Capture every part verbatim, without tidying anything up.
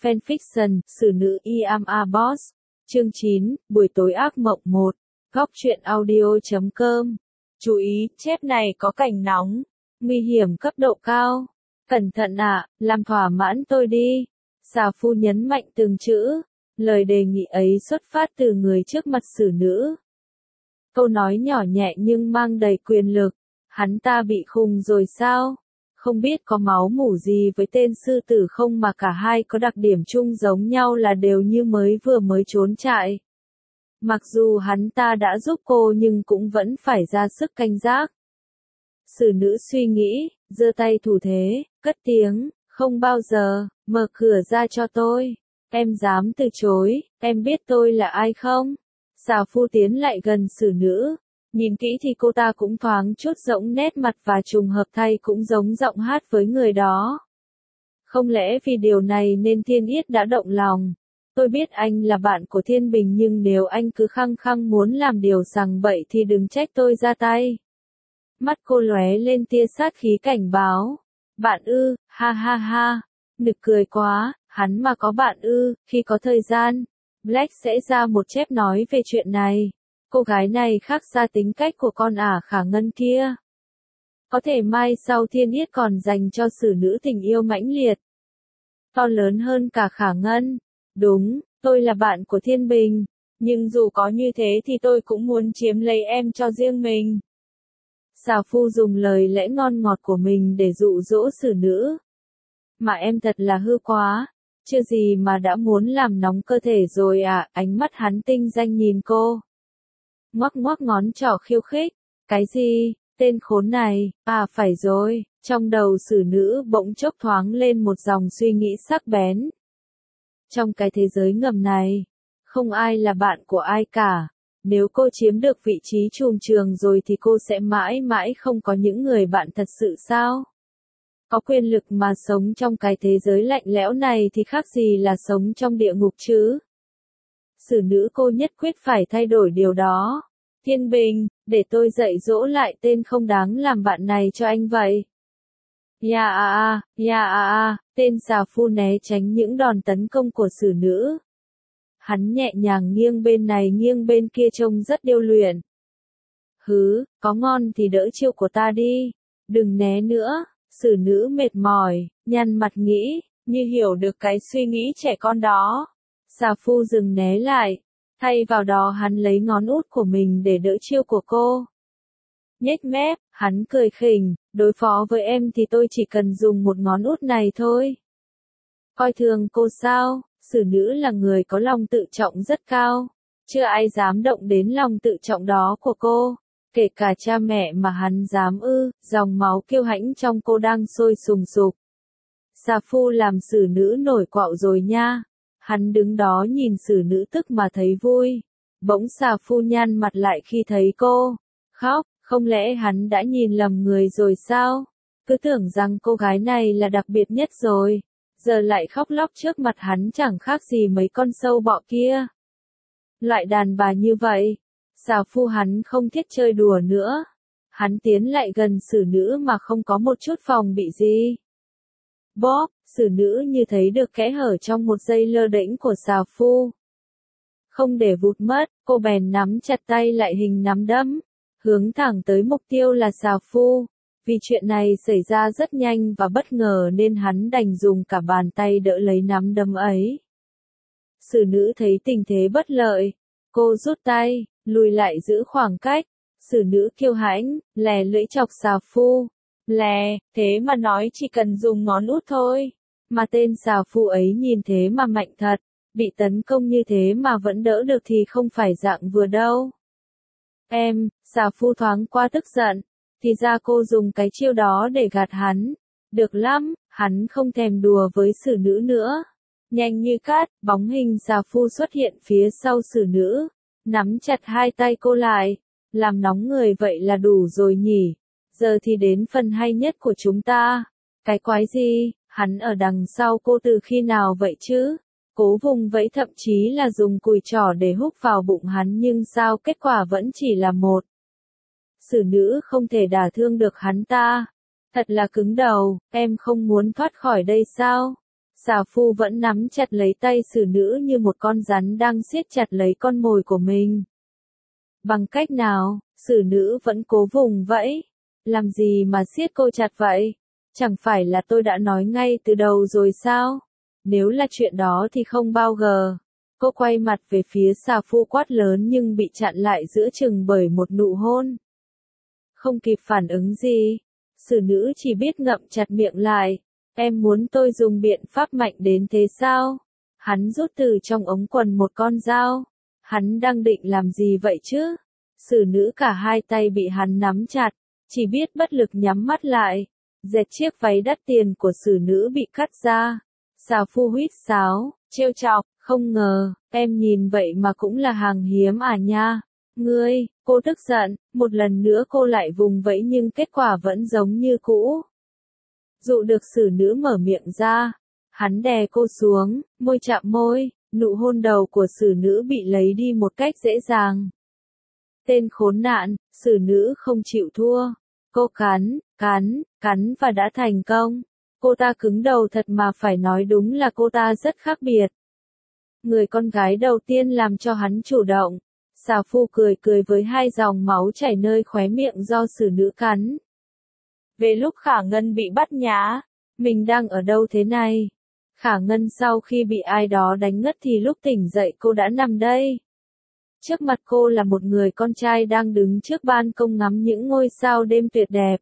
Fanfiction, Xử nữ I am a boss. Chương chín, Buổi tối ác mộng một. Góc truyện audio chấm com. Chú ý, chép này có cảnh nóng. Nguy hiểm cấp độ cao. Cẩn thận ạ, à, làm thỏa mãn tôi đi. Xà phu nhấn mạnh từng chữ. Lời đề nghị ấy xuất phát từ người trước mặt xử nữ. Câu nói nhỏ nhẹ nhưng mang đầy quyền lực. Hắn ta bị khùng rồi sao? Không biết có máu mủ gì với tên sư tử không mà cả hai có đặc điểm chung giống nhau là đều như mới vừa mới trốn trại. Mặc dù hắn ta đã giúp cô nhưng cũng vẫn phải ra sức canh giác. Xử nữ suy nghĩ, giơ tay thủ thế, cất tiếng, không bao giờ, mở cửa ra cho tôi. Em dám từ chối, em biết tôi là ai không? Xà phu tiến lại gần xử nữ. Nhìn kỹ thì cô ta cũng thoáng chút rỗng nét mặt và trùng hợp thay cũng giống giọng hát với người đó. Không lẽ vì điều này nên Thiên Yết đã động lòng? Tôi biết anh là bạn của Thiên Bình nhưng nếu anh cứ khăng khăng muốn làm điều sằng bậy thì đừng trách tôi ra tay. Mắt cô lóe lên tia sát khí cảnh báo. Bạn ư, ha ha ha, nực cười quá, hắn mà có bạn ư, khi có thời gian, Black sẽ ra một chép nói về chuyện này. Cô gái này khác xa tính cách của con ả Khả Ngân kia. Có thể mai sau Thiên Yết còn dành cho xử nữ tình yêu mãnh liệt. To lớn hơn cả Khả Ngân. Đúng, tôi là bạn của Thiên Bình. Nhưng dù có như thế thì tôi cũng muốn chiếm lấy em cho riêng mình. Xà phu dùng lời lẽ ngon ngọt của mình để dụ dỗ xử nữ. Mà em thật là hư quá. Chưa gì mà đã muốn làm nóng cơ thể rồi à, ánh mắt hắn tinh danh nhìn cô. Ngoắc ngoắc ngón trỏ khiêu khích. Cái gì, tên khốn này, à phải rồi, trong đầu xử nữ bỗng chốc thoáng lên một dòng suy nghĩ sắc bén. Trong cái thế giới ngầm này, không ai là bạn của ai cả. Nếu cô chiếm được vị trí trùm trường rồi thì cô sẽ mãi mãi không có những người bạn thật sự sao? Có quyền lực mà sống trong cái thế giới lạnh lẽo này thì khác gì là sống trong địa ngục chứ? Xử nữ cô nhất quyết phải thay đổi điều đó. Thiên Bình, để tôi dạy dỗ lại tên không đáng làm bạn này cho anh vậy. Ya a a, ya a a, tên xà phu né tránh những đòn tấn công của xử nữ. Hắn nhẹ nhàng nghiêng bên này nghiêng bên kia trông rất điêu luyện. Hứ, có ngon thì đỡ chiêu của ta đi. Đừng né nữa, xử nữ mệt mỏi, nhăn mặt nghĩ, như hiểu được cái suy nghĩ trẻ con đó. Xà phu dừng né lại. Thay vào đó hắn lấy ngón út của mình để đỡ chiêu của cô. Nhếch mép, hắn cười khỉnh, đối phó với em thì tôi chỉ cần dùng một ngón út này thôi. Coi thường cô sao, xử nữ là người có lòng tự trọng rất cao. Chưa ai dám động đến lòng tự trọng đó của cô. Kể cả cha mẹ mà hắn dám ư, dòng máu kiêu hãnh trong cô đang sôi sùng sục. Xà phu làm xử nữ nổi quạo rồi nha. Hắn đứng đó nhìn xử nữ tức mà thấy vui. Bỗng xà phu nhăn mặt lại khi thấy cô. Khóc, không lẽ hắn đã nhìn lầm người rồi sao? Cứ tưởng rằng cô gái này là đặc biệt nhất rồi. Giờ lại khóc lóc trước mặt hắn chẳng khác gì mấy con sâu bọ kia. Loại đàn bà như vậy. Xà phu hắn không thiết chơi đùa nữa. Hắn tiến lại gần xử nữ mà không có một chút phòng bị gì. Bóp, xử nữ như thấy được kẽ hở trong một giây lơ đễnh của xà phu. Không để vụt mất, cô bèn nắm chặt tay lại hình nắm đấm, hướng thẳng tới mục tiêu là xà phu. Vì chuyện này xảy ra rất nhanh và bất ngờ nên hắn đành dùng cả bàn tay đỡ lấy nắm đấm ấy. Xử nữ thấy tình thế bất lợi. Cô rút tay, lùi lại giữ khoảng cách. Xử nữ kiêu hãnh, lè lưỡi chọc xà phu. Lè, thế mà nói chỉ cần dùng ngón út thôi. Mà tên xà phu ấy nhìn thế mà mạnh thật. Bị tấn công như thế mà vẫn đỡ được thì không phải dạng vừa đâu. Em, xà phu thoáng qua tức giận. Thì ra cô dùng cái chiêu đó để gạt hắn. Được lắm, hắn không thèm đùa với xử nữ nữa. Nhanh như cát, bóng hình xà phu xuất hiện phía sau xử nữ. Nắm chặt hai tay cô lại. Làm nóng người vậy là đủ rồi nhỉ. Giờ thì đến phần hay nhất của chúng ta. Cái quái gì, hắn ở đằng sau cô từ khi nào vậy chứ? Cố vùng vẫy thậm chí là dùng cùi trỏ để húc vào bụng hắn nhưng sao kết quả vẫn chỉ là một. Xử nữ không thể đả thương được hắn ta. Thật là cứng đầu, em không muốn thoát khỏi đây sao? Xà Phu vẫn nắm chặt lấy tay xử nữ như một con rắn đang siết chặt lấy con mồi của mình. Bằng cách nào, xử nữ vẫn cố vùng vẫy. Làm gì mà siết cô chặt vậy? Chẳng phải là tôi đã nói ngay từ đầu rồi sao? Nếu là chuyện đó thì không bao gờ. Cô quay mặt về phía Xà Phu quát lớn nhưng bị chặn lại giữa chừng bởi một nụ hôn. Không kịp phản ứng gì, xử nữ chỉ biết ngậm chặt miệng lại. Em muốn tôi dùng biện pháp mạnh đến thế sao? Hắn rút từ trong ống quần một con dao. Hắn đang định làm gì vậy chứ? Xử nữ cả hai tay bị hắn nắm chặt, chỉ biết bất lực nhắm mắt lại. Dệt chiếc váy đắt tiền của xử nữ bị cắt ra. Xà Phu huýt sáo, trêu chọc, không ngờ, em nhìn vậy mà cũng là hàng hiếm à nha. Ngươi, cô tức giận, một lần nữa cô lại vùng vẫy nhưng kết quả vẫn giống như cũ. Dụ được xử nữ mở miệng ra, hắn đè cô xuống, môi chạm môi, nụ hôn đầu của xử nữ bị lấy đi một cách dễ dàng. Tên khốn nạn, xử nữ không chịu thua. Cô cắn, cắn, cắn và đã thành công. Cô ta cứng đầu thật mà phải nói đúng là cô ta rất khác biệt. Người con gái đầu tiên làm cho hắn chủ động. Xà Phu cười cười với hai dòng máu chảy nơi khóe miệng do xử nữ cắn. Về lúc Khả Ngân bị bắt nhá, mình đang ở đâu thế này? Khả Ngân sau khi bị ai đó đánh ngất thì lúc tỉnh dậy cô đã nằm đây. Trước mặt cô là một người con trai đang đứng trước ban công ngắm những ngôi sao đêm tuyệt đẹp.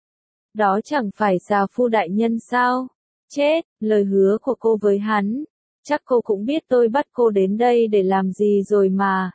Đó chẳng phải Xà Phu đại nhân sao? Chết, lời hứa của cô với hắn. Chắc cô cũng biết tôi bắt cô đến đây để làm gì rồi mà.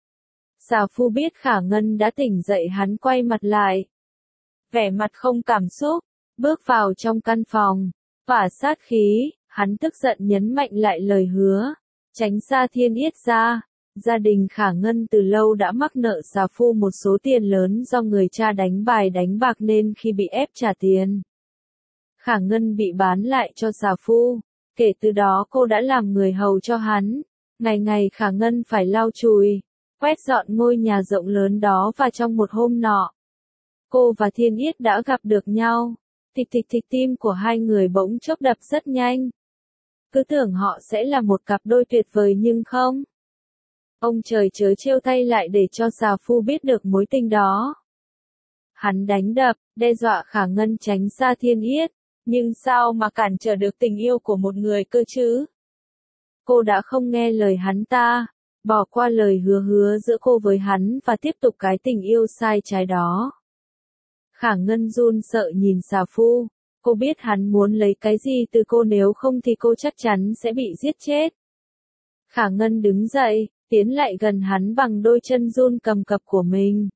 Xà Phu biết Khả Ngân đã tỉnh dậy, hắn quay mặt lại. Vẻ mặt không cảm xúc, bước vào trong căn phòng, tỏa sát khí, hắn tức giận nhấn mạnh lại lời hứa. Tránh xa Thiên Yết ra. Gia đình Khả Ngân từ lâu đã mắc nợ Xà Phu một số tiền lớn do người cha đánh bài đánh bạc nên khi bị ép trả tiền, Khả Ngân bị bán lại cho Xà Phu. Kể từ đó cô đã làm người hầu cho hắn. Ngày ngày Khả Ngân phải lau chùi, quét dọn ngôi nhà rộng lớn đó và trong một hôm nọ, cô và Thiên Yết đã gặp được nhau. Thịch thịch thịch, tim của hai người bỗng chốc đập rất nhanh. Cứ tưởng họ sẽ là một cặp đôi tuyệt vời nhưng không. Ông trời chớ trêu thay lại để cho Xà Phu biết được mối tình đó. Hắn đánh đập, đe dọa Khả Ngân tránh xa Thiên Yết. Nhưng sao mà cản trở được tình yêu của một người cơ chứ? Cô đã không nghe lời hắn ta, bỏ qua lời hứa hứa giữa cô với hắn và tiếp tục cái tình yêu sai trái đó. Khả Ngân run sợ nhìn Xà Phu. Cô biết hắn muốn lấy cái gì từ cô, nếu không thì cô chắc chắn sẽ bị giết chết. Khả Ngân đứng dậy, tiến lại gần hắn bằng đôi chân run cầm cập của mình.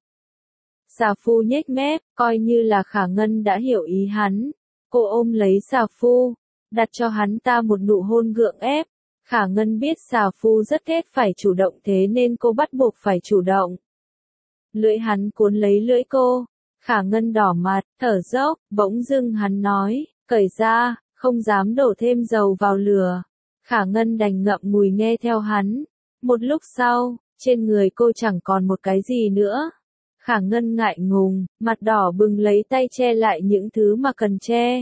Xà Phu nhếch mép, coi như là Khả Ngân đã hiểu ý hắn. Cô ôm lấy Xà Phu, đặt cho hắn ta một nụ hôn gượng ép. Khả Ngân biết Xà Phu rất ghét phải chủ động thế nên cô bắt buộc phải chủ động. Lưỡi hắn cuốn lấy lưỡi cô. Khả Ngân đỏ mặt, thở dốc, bỗng dưng hắn nói, cởi ra, không dám đổ thêm dầu vào lửa. Khả Ngân đành ngậm ngùi nghe theo hắn. Một lúc sau, trên người cô chẳng còn một cái gì nữa. Khả Ngân ngại ngùng, mặt đỏ bừng lấy tay che lại những thứ mà cần che.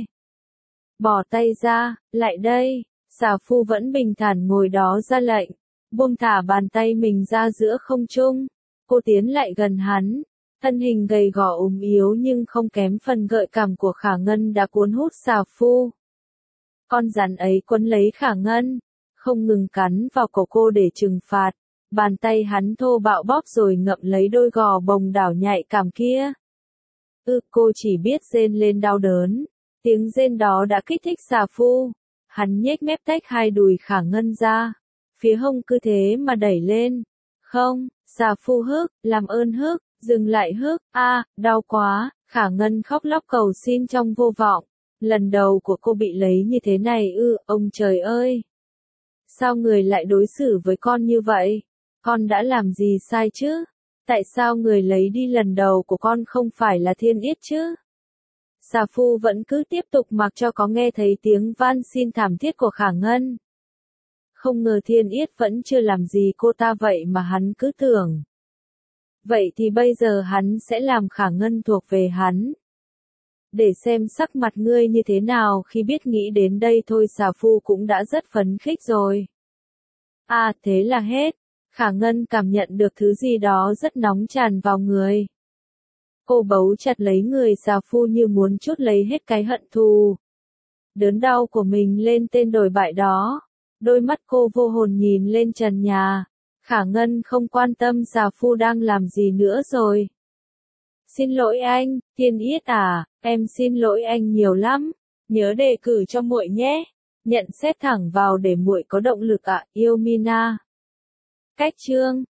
Bỏ tay ra, lại đây. Xà Phu vẫn bình thản ngồi đó ra lệnh. Buông thả bàn tay mình ra giữa không trung. Cô tiến lại gần hắn. Thân hình gầy gò ốm yếu nhưng không kém phần gợi cảm của Khả Ngân đã cuốn hút Xà Phu. Con rắn ấy quấn lấy Khả Ngân, không ngừng cắn vào cổ cô để trừng phạt. Bàn tay hắn thô bạo bóp rồi ngậm lấy đôi gò bồng đảo nhạy cảm kia. Ư, cô chỉ biết rên lên đau đớn. Tiếng rên đó đã kích thích Xà Phu. Hắn nhếch mép tách hai đùi Khả Ngân ra. Phía hông cứ thế mà đẩy lên. Không, Xà Phu hức, làm ơn hức, dừng lại hức, a, à, đau quá. Khả Ngân khóc lóc cầu xin trong vô vọng. Lần đầu của cô bị lấy như thế này ư, ông trời ơi. Sao người lại đối xử với con như vậy? Con đã làm gì sai chứ? Tại sao người lấy đi lần đầu của con không phải là Thiên Yết chứ? Xà Phu vẫn cứ tiếp tục mặc cho có nghe thấy tiếng van xin thảm thiết của Khả Ngân. Không ngờ Thiên Yết vẫn chưa làm gì cô ta vậy mà hắn cứ tưởng. Vậy thì bây giờ hắn sẽ làm Khả Ngân thuộc về hắn. để xem sắc mặt ngươi như thế nào khi biết nghĩ đến đây thôi xà phu cũng đã rất phấn khích rồi. À thế là hết. Khả Ngân cảm nhận được thứ gì đó rất nóng tràn vào người. Cô bấu chặt lấy người xà phu như muốn trút lấy hết cái hận thù. Đớn đau của mình lên tên đồi bại đó. Đôi mắt cô vô hồn nhìn lên trần nhà. Khả Ngân không quan tâm xà phu đang làm gì nữa rồi. Xin lỗi anh, Thiên Yết à, em xin lỗi anh nhiều lắm. Nhớ đề cử cho muội nhé. Nhận xét thẳng vào để muội có động lực ạ, yêu Mina. Cách chương